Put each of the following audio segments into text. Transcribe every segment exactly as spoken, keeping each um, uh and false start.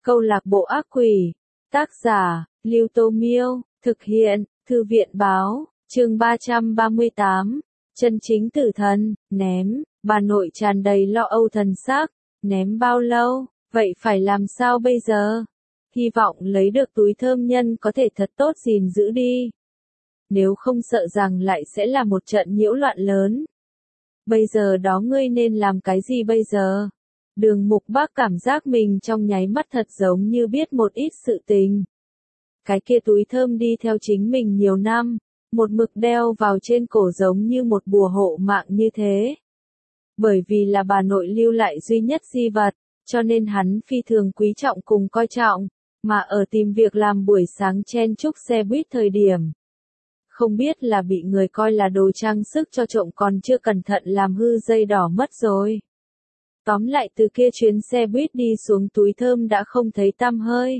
Câu lạc bộ ác quỷ. Tác giả, Lưu Tô Miêu. Thực hiện, Thư viện báo. Chương ba trăm ba mươi tám. Chân chính tử thần, ném. Bà nội tràn đầy lo âu thần sắc. Ném bao lâu? Vậy phải làm sao bây giờ? Hy vọng lấy được túi thơm nhân có thể thật tốt gìn giữ đi. Nếu không sợ rằng lại sẽ là một trận nhiễu loạn lớn. Bây giờ đó ngươi nên làm cái gì bây giờ? Đường Mục Bác cảm giác mình trong nháy mắt thật giống như biết một ít sự tình. Cái kia túi thơm đi theo chính mình nhiều năm, một mực đeo vào trên cổ giống như một bùa hộ mạng như thế. Bởi vì là bà nội lưu lại duy nhất di vật, cho nên hắn phi thường quý trọng cùng coi trọng, mà ở tìm việc làm buổi sáng chen chúc xe buýt thời điểm. Không biết là bị người coi là đồ trang sức cho trộm còn chưa cẩn thận làm hư dây đỏ mất rồi. Tóm lại từ kia chuyến xe buýt đi xuống túi thơm đã không thấy tăm hơi.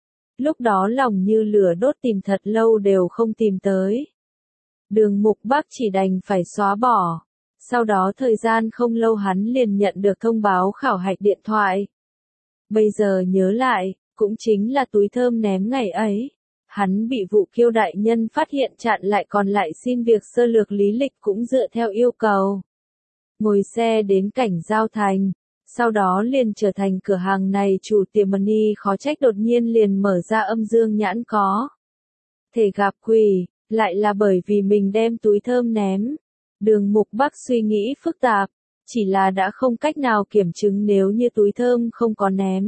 Lúc đó lòng như lửa đốt tìm thật lâu đều không tìm tới. Đường Mục Bác chỉ đành phải xóa bỏ. Sau đó thời gian không lâu hắn liền nhận được thông báo khảo hạch điện thoại. Bây giờ nhớ lại, cũng chính là túi thơm ném ngày ấy. Hắn bị vụ kiêu đại nhân phát hiện chặn lại còn lại xin việc sơ lược lý lịch cũng dựa theo yêu cầu. Ngồi xe đến cảnh giao thành, sau đó liền trở thành cửa hàng này chủ tiệm money khó trách đột nhiên liền mở ra âm dương nhãn có. Thể gặp quỷ, lại là bởi vì mình đem túi thơm ném. Đường Mục Bác suy nghĩ phức tạp, chỉ là đã không cách nào kiểm chứng nếu như túi thơm không có ném.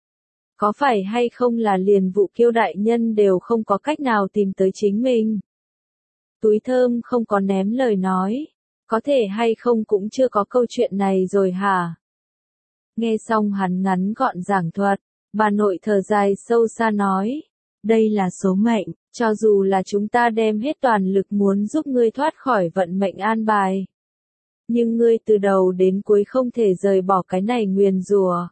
Có phải hay không là liền vụ kiêu đại nhân đều không có cách nào tìm tới chính mình. Túi thơm không có ném lời nói. Có thể hay không cũng chưa có câu chuyện này rồi hả? Nghe xong hắn ngắn gọn giảng thuật, bà nội thở dài sâu xa nói. Đây là số mệnh, cho dù là chúng ta đem hết toàn lực muốn giúp ngươi thoát khỏi vận mệnh an bài. Nhưng ngươi từ đầu đến cuối không thể rời bỏ cái này nguyền rủa.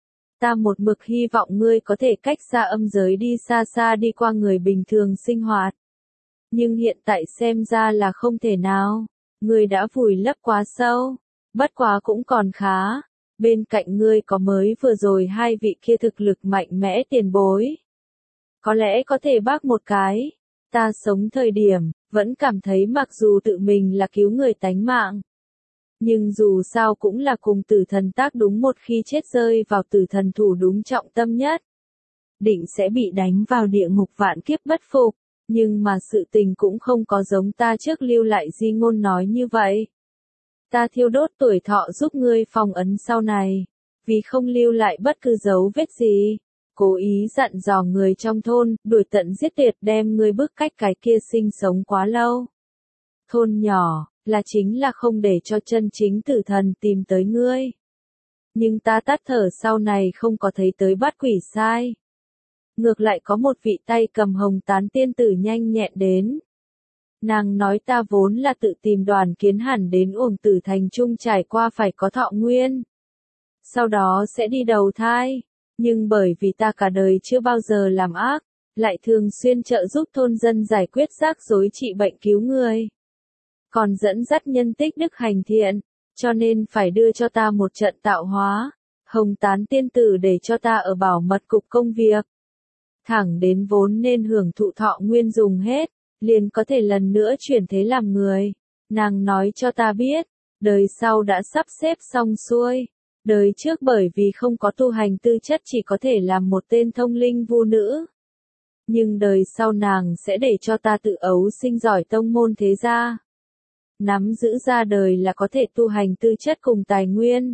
Ta một mực hy vọng ngươi có thể cách xa âm giới đi xa xa đi qua người bình thường sinh hoạt. Nhưng hiện tại xem ra là không thể nào. Ngươi đã vùi lấp quá sâu, bất quá cũng còn khá. Bên cạnh ngươi có mới vừa rồi hai vị kia thực lực mạnh mẽ tiền bối. Có lẽ có thể bác một cái. Ta sống thời điểm, vẫn cảm thấy mặc dù tự mình là cứu người tánh mạng. Nhưng dù sao cũng là cùng tử thần tác đúng một khi chết rơi vào tử thần thủ đúng trọng tâm nhất. Định sẽ bị đánh vào địa ngục vạn kiếp bất phục. Nhưng mà sự tình cũng không có giống ta trước lưu lại di ngôn nói như vậy. Ta thiêu đốt tuổi thọ giúp ngươi phong ấn sau này. Vì không lưu lại bất cứ dấu vết gì. Cố ý dặn dò người trong thôn, đuổi tận giết tuyệt đem ngươi bức cách cái kia sinh sống quá lâu. Thôn nhỏ, là chính là không để cho chân chính tử thần tìm tới ngươi. Nhưng ta tắt thở sau này không có thấy tới bắt quỷ sai. Ngược lại có một vị tay cầm hồng tán tiên tử nhanh nhẹn đến. Nàng nói ta vốn là tự tìm đoàn kiến hẳn đến uổng tử thành trung trải qua phải có thọ nguyên. Sau đó sẽ đi đầu thai. Nhưng bởi vì ta cả đời chưa bao giờ làm ác, lại thường xuyên trợ giúp thôn dân giải quyết rắc rối trị bệnh cứu người. Còn dẫn dắt nhân tích đức hành thiện, cho nên phải đưa cho ta một trận tạo hóa. Hồng tán tiên tử để cho ta ở bảo mật cục công việc. Thẳng đến vốn nên hưởng thụ thọ nguyên dùng hết, liền có thể lần nữa chuyển thế làm người. Nàng nói cho ta biết, đời sau đã sắp xếp xong xuôi. Đời trước bởi vì không có tu hành tư chất chỉ có thể làm một tên thông linh vu nữ. Nhưng đời sau nàng sẽ để cho ta tự ấu sinh giỏi tông môn thế gia. Nắm giữ ra đời là có thể tu hành tư chất cùng tài nguyên.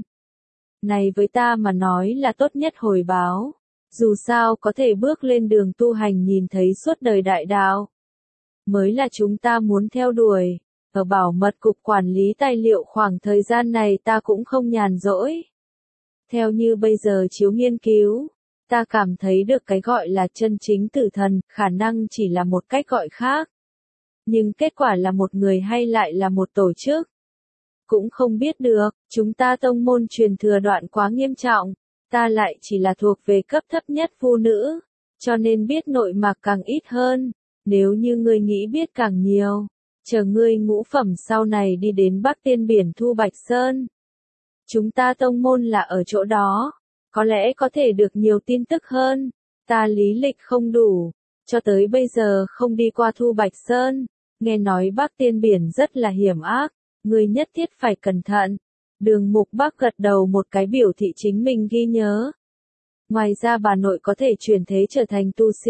Này với ta mà nói là tốt nhất hồi báo. Dù sao có thể bước lên đường tu hành nhìn thấy suốt đời đại đạo. Mới là chúng ta muốn theo đuổi. Ở bảo mật cục quản lý tài liệu khoảng thời gian này ta cũng không nhàn rỗi. Theo như bây giờ chiếu nghiên cứu, ta cảm thấy được cái gọi là chân chính tử thần, khả năng chỉ là một cách gọi khác. Nhưng kết quả là một người hay lại là một tổ chức? Cũng không biết được, chúng ta tông môn truyền thừa đoạn quá nghiêm trọng. Ta lại chỉ là thuộc về cấp thấp nhất vu nữ, cho nên biết nội mạc càng ít hơn. Nếu như ngươi nghĩ biết càng nhiều, chờ ngươi ngũ phẩm sau này đi đến Bắc Tiên Biển Thu Bạch Sơn. Chúng ta tông môn là ở chỗ đó, có lẽ có thể được nhiều tin tức hơn. Ta lý lịch không đủ, cho tới bây giờ không đi qua Thu Bạch Sơn, nghe nói Bắc Tiên Biển rất là hiểm ác, ngươi nhất thiết phải cẩn thận. Đường Mục Bắc gật đầu một cái biểu thị chính mình ghi nhớ. Ngoài ra bà nội có thể chuyển thế trở thành tu sĩ.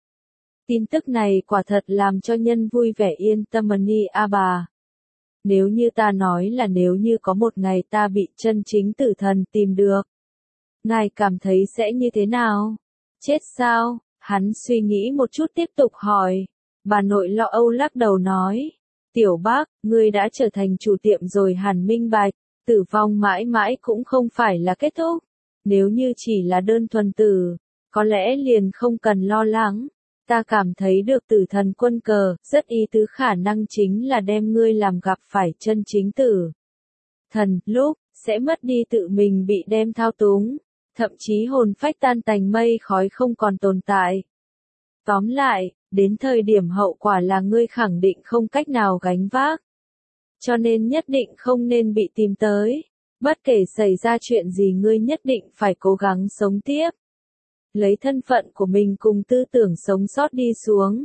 Tin tức này quả thật làm cho nhân vui vẻ yên tâm ni a bà. Nếu như ta nói là nếu như có một ngày ta bị chân chính tử thần tìm được, ngài cảm thấy sẽ như thế nào? Chết sao? Hắn suy nghĩ một chút tiếp tục hỏi. Bà nội lo âu lắc đầu nói. Tiểu Bác, ngươi đã trở thành chủ tiệm rồi hẳn minh bạch, tử vong mãi mãi cũng không phải là kết thúc. Nếu như chỉ là đơn thuần tử, có lẽ liền không cần lo lắng. Ta cảm thấy được tử thần quân cờ, rất ý tứ khả năng chính là đem ngươi làm gặp phải chân chính tử thần, lúc, sẽ mất đi tự mình bị đem thao túng, thậm chí hồn phách tan tành mây khói không còn tồn tại. Tóm lại, đến thời điểm hậu quả là ngươi khẳng định không cách nào gánh vác. Cho nên nhất định không nên bị tìm tới. Bất kể xảy ra chuyện gì ngươi nhất định phải cố gắng sống tiếp. Lấy thân phận của mình cùng tư tưởng sống sót đi xuống.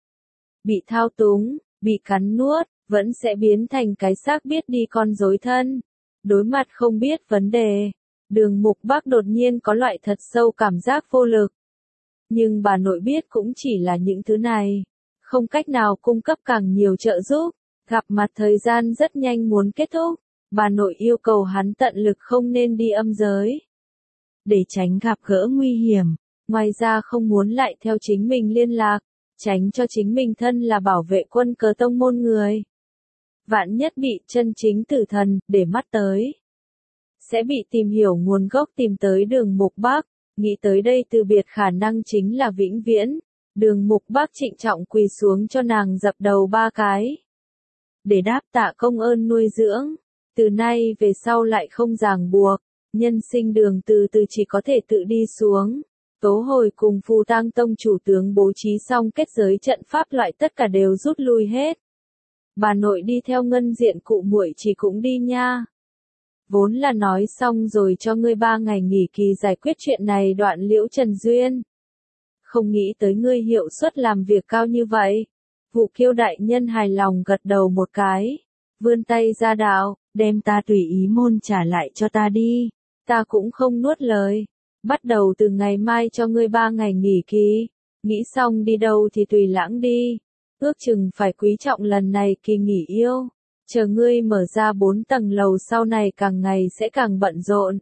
Bị thao túng, bị cắn nuốt, vẫn sẽ biến thành cái xác biết đi con rối thân. Đối mặt không biết vấn đề, Đường Mục Bắc đột nhiên có loại thật sâu cảm giác vô lực. Nhưng bà nội biết cũng chỉ là những thứ này, không cách nào cung cấp càng nhiều trợ giúp. Gặp mặt thời gian rất nhanh muốn kết thúc, bà nội yêu cầu hắn tận lực không nên đi âm giới. Để tránh gặp gỡ nguy hiểm, ngoài ra không muốn lại theo chính mình liên lạc, tránh cho chính mình thân là bảo vệ quân cờ tông môn người. Vạn nhất bị chân chính tử thần, để mắt tới. Sẽ bị tìm hiểu nguồn gốc tìm tới Đường Mục Bắc, nghĩ tới đây từ biệt khả năng chính là vĩnh viễn. Đường Mục Bắc trịnh trọng quỳ xuống cho nàng dập đầu ba cái. Để đáp tạ công ơn nuôi dưỡng, từ nay về sau lại không ràng buộc, nhân sinh đường từ từ chỉ có thể tự đi xuống. Tố Hồi cùng Phù Tang Tông chủ tướng bố trí xong kết giới trận pháp loại tất cả đều rút lui hết. Bà nội đi theo Ngân Diện cụ muội chỉ cũng đi nha. Vốn là nói xong rồi cho ngươi ba ngày nghỉ kỳ giải quyết chuyện này đoạn Liễu Trần Duyên. Không nghĩ tới ngươi hiệu suất làm việc cao như vậy. Vụ Kiêu đại nhân hài lòng gật đầu một cái, vươn tay ra đạo, đem ta tùy ý môn trả lại cho ta đi, ta cũng không nuốt lời, bắt đầu từ ngày mai cho ngươi ba ngày nghỉ kỳ, nghĩ xong đi đâu thì tùy lãng đi, ước chừng phải quý trọng lần này kỳ nghỉ yêu, chờ ngươi mở ra bốn tầng lầu sau này càng ngày sẽ càng bận rộn.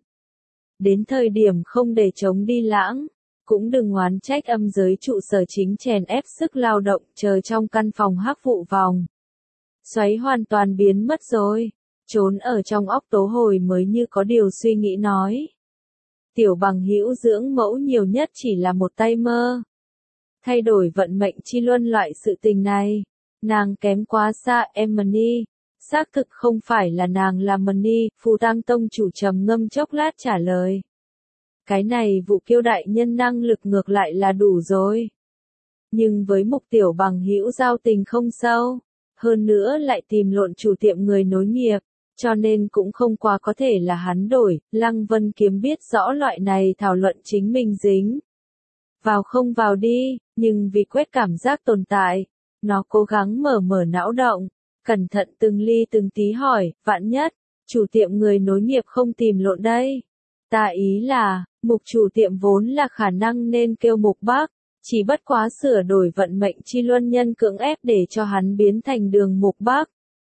Đến thời điểm không để chống đi lãng. Cũng đừng oán trách âm giới trụ sở chính chèn ép sức lao động chờ trong căn phòng hắc vụ vòng. Xoáy hoàn toàn biến mất rồi, trốn ở trong óc Tố Hồi mới như có điều suy nghĩ nói. Tiểu Bằng hữu dưỡng mẫu nhiều nhất chỉ là một tay mơ. Thay đổi vận mệnh chi luân loại sự tình này, nàng kém quá xa em Mani, xác thực không phải là nàng là Mani, Phù Tang Tông chủ trầm ngâm chốc lát trả lời. Cái này Vụ Kiêu đại nhân năng lực ngược lại là đủ rồi. Nhưng với mục Tiểu Bằng hữu giao tình không sâu, hơn nữa lại tìm lộn chủ tiệm người nối nghiệp, cho nên cũng không quá có thể là hắn đổi. Lăng Vân Kiếm biết rõ loại này thảo luận chính mình dính vào không vào đi, nhưng vì quét cảm giác tồn tại, nó cố gắng mở mở não động, cẩn thận từng ly từng tí hỏi, vạn nhất, chủ tiệm người nối nghiệp không tìm lộn đây. Ta ý là, mục chủ tiệm vốn là khả năng nên kêu Mục Bắc, chỉ bất quá sửa đổi vận mệnh chi luân nhân cưỡng ép để cho hắn biến thành Đường Mục Bắc.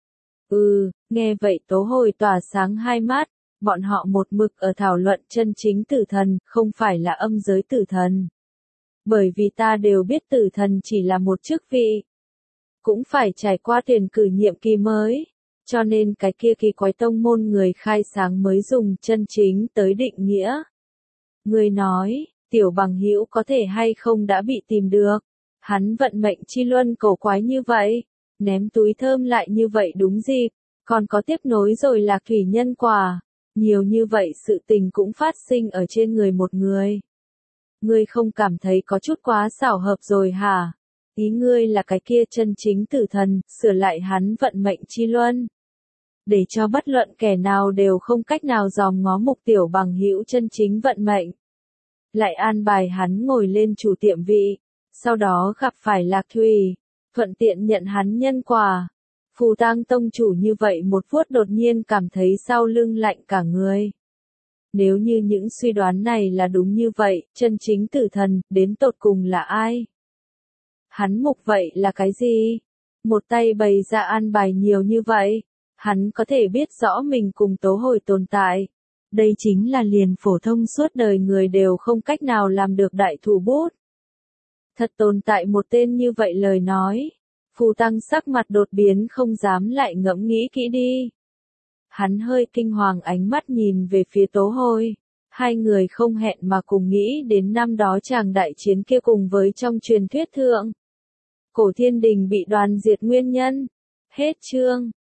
Ừ, nghe vậy Tố Hồi tỏa sáng hai mắt, bọn họ một mực ở thảo luận chân chính tử thần, không phải là âm giới tử thần. Bởi vì ta đều biết tử thần chỉ là một chức vị, cũng phải trải qua tiền cử nhiệm kỳ mới. Cho nên cái kia kỳ quái tông môn người khai sáng mới dùng chân chính tới định nghĩa. Người nói, Tiểu Bằng hữu có thể hay không đã bị tìm được. Hắn vận mệnh chi luân cổ quái như vậy, ném túi thơm lại như vậy đúng dịp, còn có tiếp nối rồi là thủy nhân quả. Nhiều như vậy sự tình cũng phát sinh ở trên người một người. Ngươi không cảm thấy có chút quá xảo hợp rồi hả? Ý ngươi là cái kia chân chính tử thần, sửa lại hắn vận mệnh chi luân. để cho bất luận kẻ nào đều không cách nào dòm ngó Mục Tiểu Bằng hữu chân chính vận mệnh. Lại an bài hắn ngồi lên chủ tiệm vị, sau đó gặp phải Lạc Thủy, thuận tiện nhận hắn nhân quả. Phù Tang tông chủ như vậy một phút đột nhiên cảm thấy sau lưng lạnh cả người. Nếu như những suy đoán này là đúng như vậy, chân chính tử thần, đến tột cùng là ai? Hắn Mục vậy là cái gì? Một tay bày ra an bài nhiều như vậy, hắn có thể biết rõ mình cùng Tố Hồi tồn tại. Đây chính là liền phổ thông suốt đời người đều không cách nào làm được đại thủ bút. Thật tồn tại một tên như vậy lời nói. Phù Tăng sắc mặt đột biến không dám lại ngẫm nghĩ kỹ đi. Hắn hơi kinh hoàng ánh mắt nhìn về phía Tố Hồi. Hai người không hẹn mà cùng nghĩ đến năm đó chàng đại chiến kia cùng với trong truyền thuyết thượng. Cổ Thiên Đình bị đoàn diệt nguyên nhân. Hết chương.